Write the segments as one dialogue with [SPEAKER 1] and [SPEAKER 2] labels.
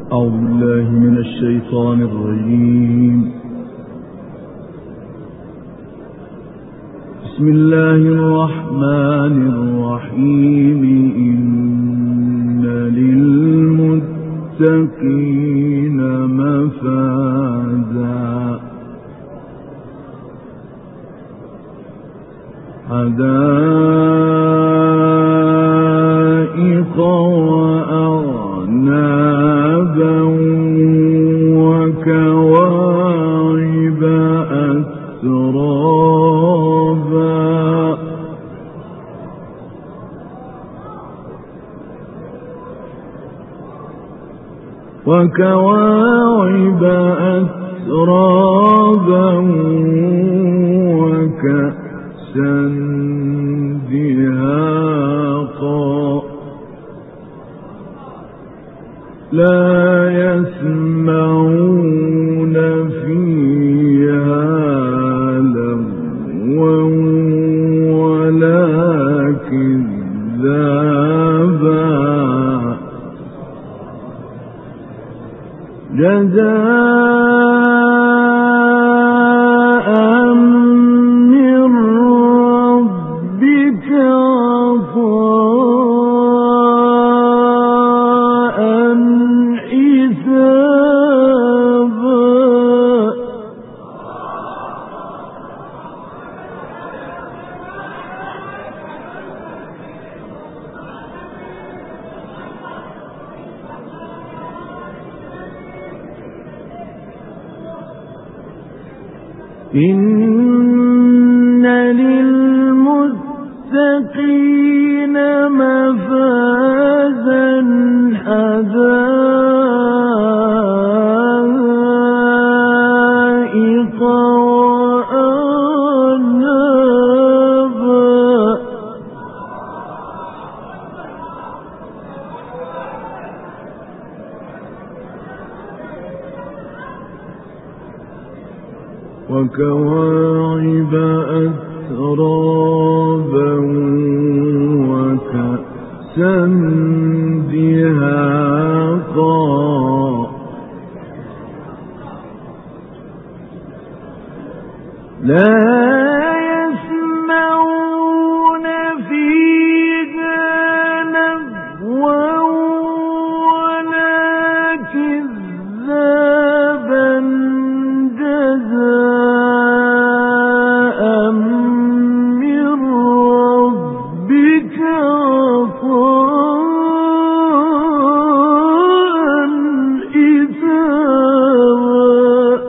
[SPEAKER 1] أعوذ بالله من الشيطان الرجيم. بسم الله الرحمن الرحيم. إن للمتقين مفازا حدائق وأعنابا وكواعب أترابا وكأسا دهاقا لا يسمعون فيها لغوا ولا كذابا جزاء من ربك عطاء حسابا إن للمتقين مفازا حدائق وأعنابا وكواعب أترابا وكأسا دهاقا لا يسمعون فيها لغوا ولا كذابا جزاء من ربك عطاء حسابا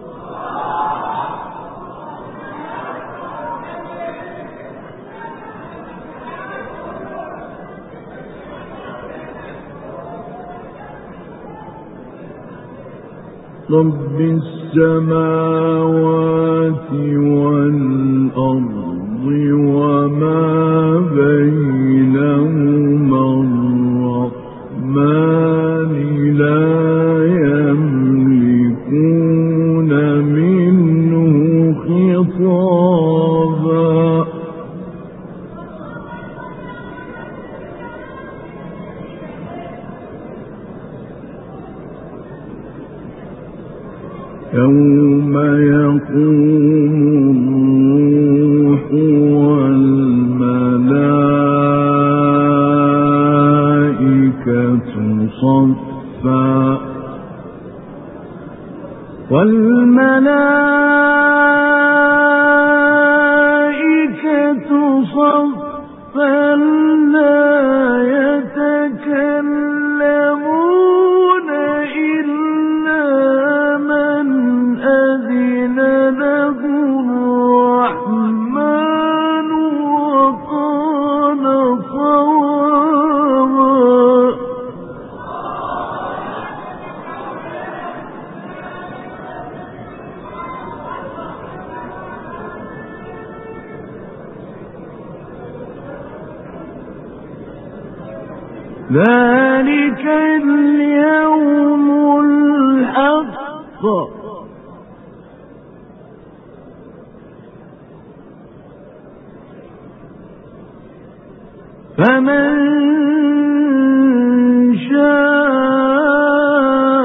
[SPEAKER 1] رب السماوات والأرض وما بينهما الرحمن لا يملكون منه خطابا يوم يقوم الروح والملائكة صفا لا يتكلمون إلا من أذن له الرحمن وقال صوابا ذلك اليوم الحق فمن شاء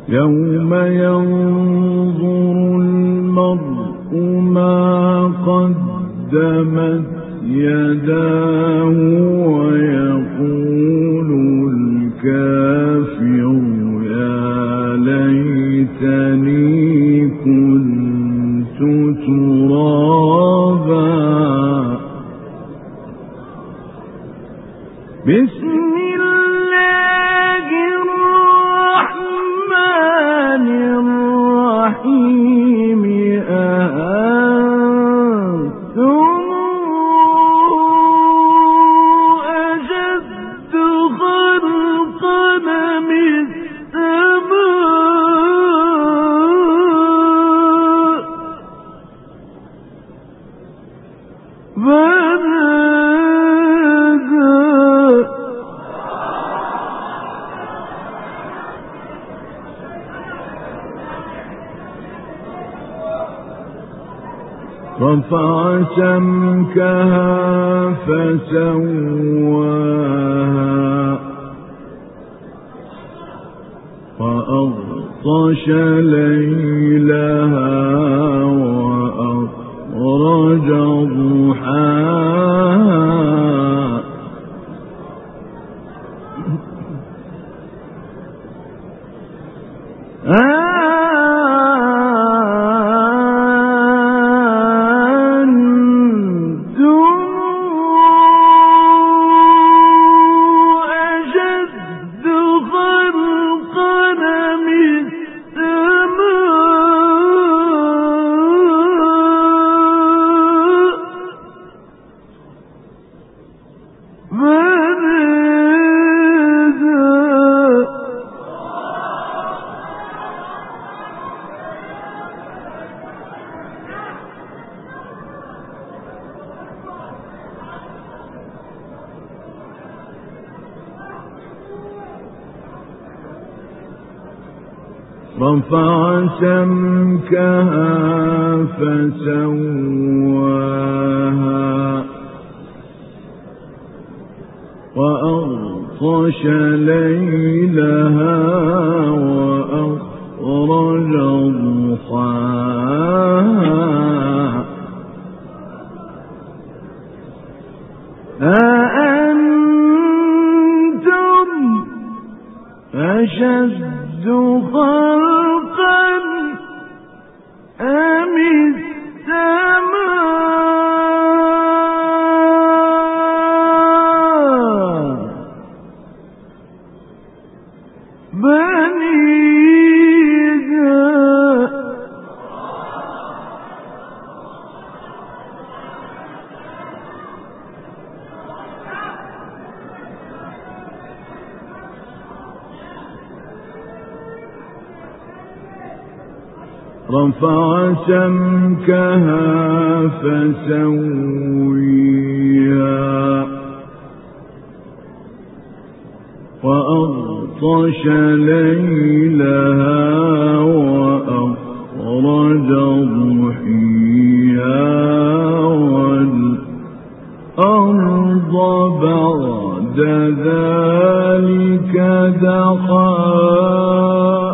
[SPEAKER 1] يوم ينظر المرء ما قدمت يداه ويقول الكافر يا ليتني كنت ترابا. بسم الله الرحمن الرحيم. أأنتم أشد خلقا أم السماء رفع سمكها فسواها وأغطش ليلها وأخرج ضحاها. رفع سمكها فسواها وأغطش ليلها وأخرج ضحاها. أأنتم أشد خلقا أم السماء بنيها رفع سمكها فسويها وأغطش ليلها وأخرج ضحيها والأرض بعد ذلك دحاها.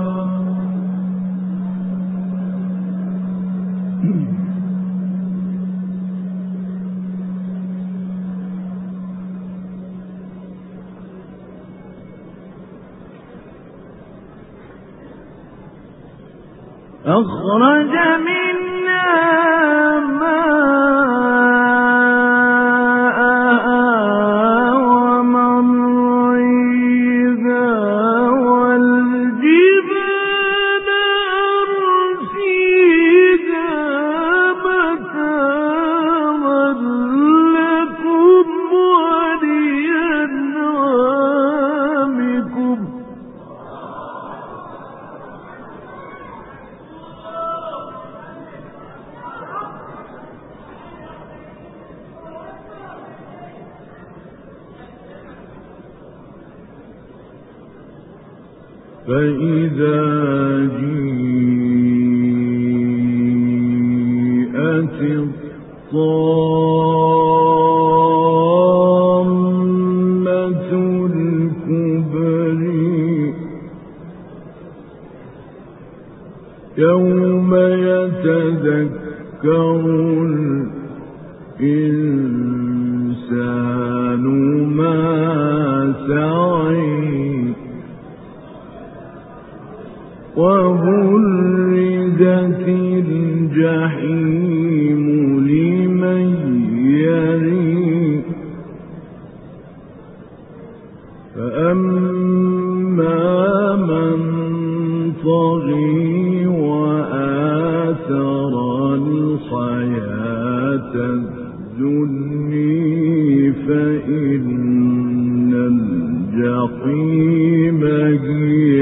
[SPEAKER 1] أخرج منها ماءها ومرعيها والجبال أرسيها متاعا لكم ولأنعامكم. فإذا جيءت الطامة الكبرى يوم يتذكر الإنسان ما سعى وبرزت الجحيم لمن يرى فأما من طغى وآثر الحياة الدنيا فإن الجحيم هي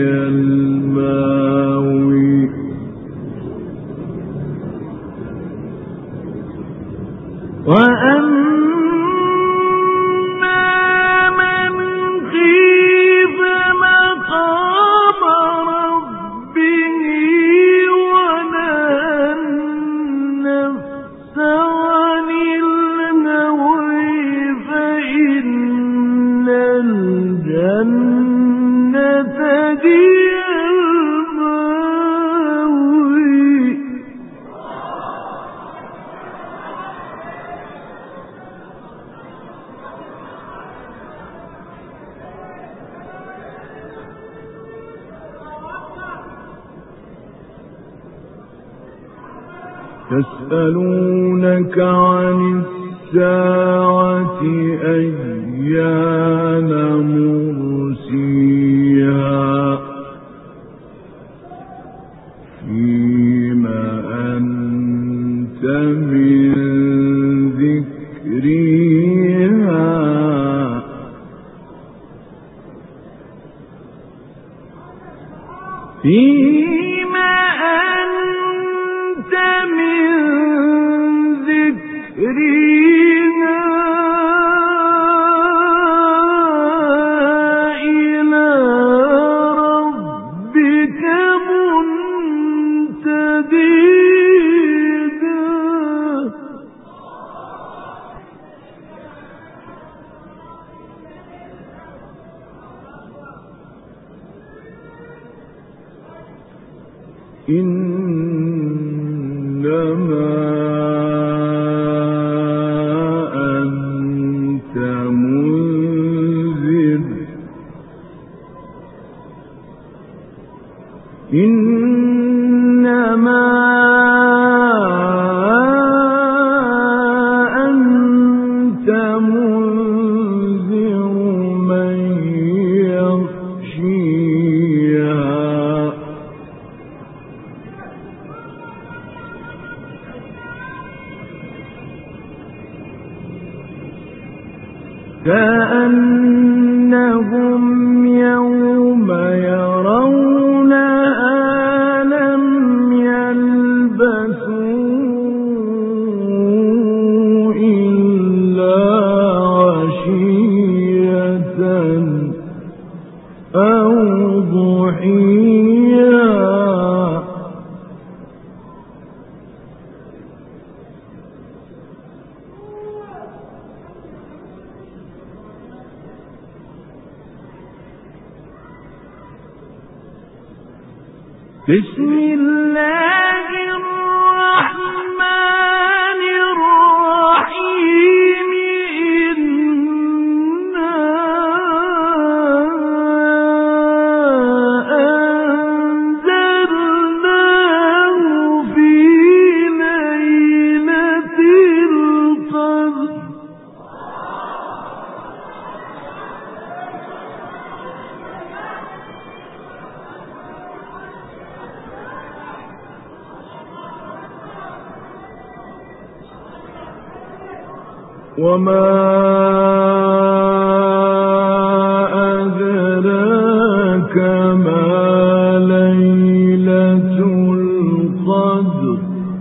[SPEAKER 1] المأوى يسألونك عن الساعة أيان مرسيها فيما أنت من ذكرها فيما أنت من ذكرها إلى ربك منتديها إنما أنت منذر إنما أنت منذر من يخشيها كأنهم يوم يرونها لم يلبثوا إلا عشية أو ضحيها بسم الله الرحمن الرحيم إنا أنزلناه في ليلة القدر وما أدراك ما ليلة القدر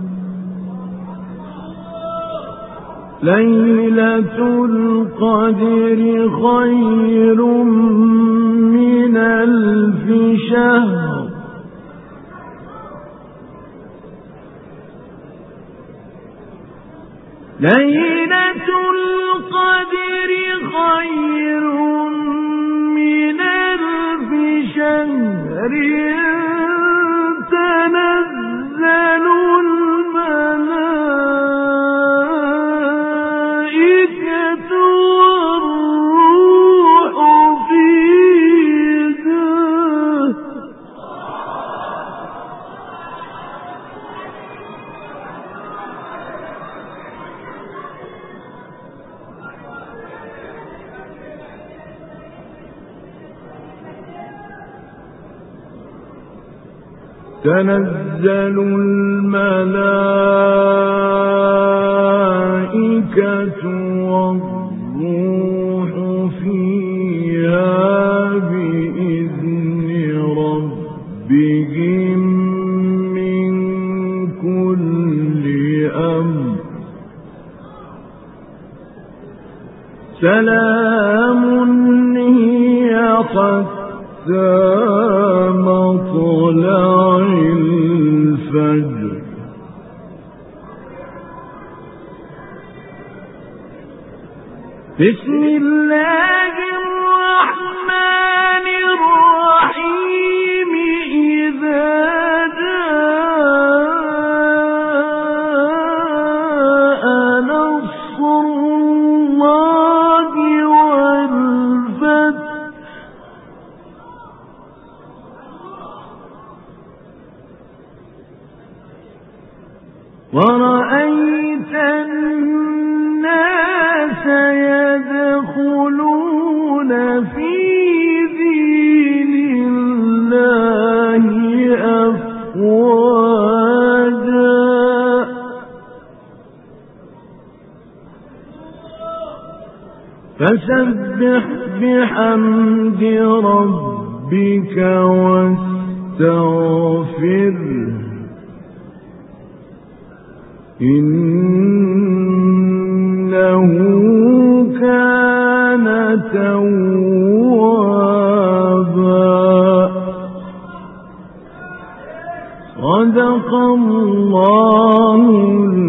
[SPEAKER 1] ليلة القدر خير من 1000 شهر ليلة القدر خير من 1000 شهر تنزل تنزل الملائكة والروح فيها بإذن ربهم من كل أمر سلام هي حتى مطلع الفجر بسم الله الرحمن الرحيم إذا جاء نصر الله والفتح ورأيت الناس يدخلون في دين الله أفواجا فسبح بحمد ربك واستغفره إنه كان توابا صدق الله